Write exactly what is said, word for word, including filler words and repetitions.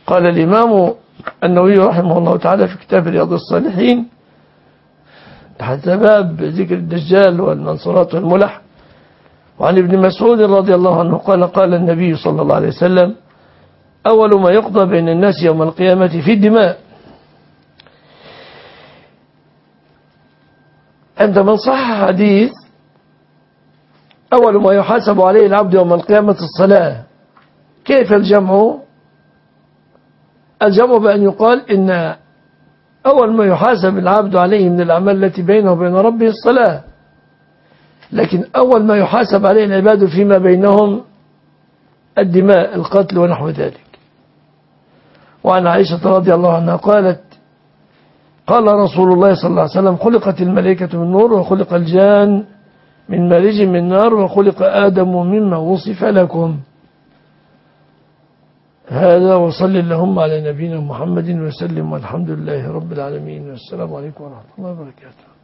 قال الإمام النووي رحمه الله تعالى في كتاب رياض الصالحين تحت باب ذكر الدجال والمنصورات والملح، وعن ابن مسعود رضي الله عنه قال قال النبي صلى الله عليه وسلم: أول ما يقضى بين الناس يوم القيامة في الدماء. عندما صح حديث أول ما يحاسب عليه العبد يوم القيامة الصلاة، كيف الجمع؟ الجمع بأن يقال إن أول ما يحاسب العبد عليه من الأعمال التي بينه وبين ربه الصلاة، لكن أول ما يحاسب عليه العباد فيما بينهم الدماء، القتل ونحو ذلك. وعن عائشة رضي الله عنها قالت: قال رسول الله صلى الله عليه وسلم: خلقت الملائكة من نور، وخلق الجان من مارج من نار، وخلق آدم مما وصف لكم. هذا، وصل اللهم على نبينا محمد وسلم، والحمد لله رب العالمين، والسلام عليكم ورحمة الله وبركاته.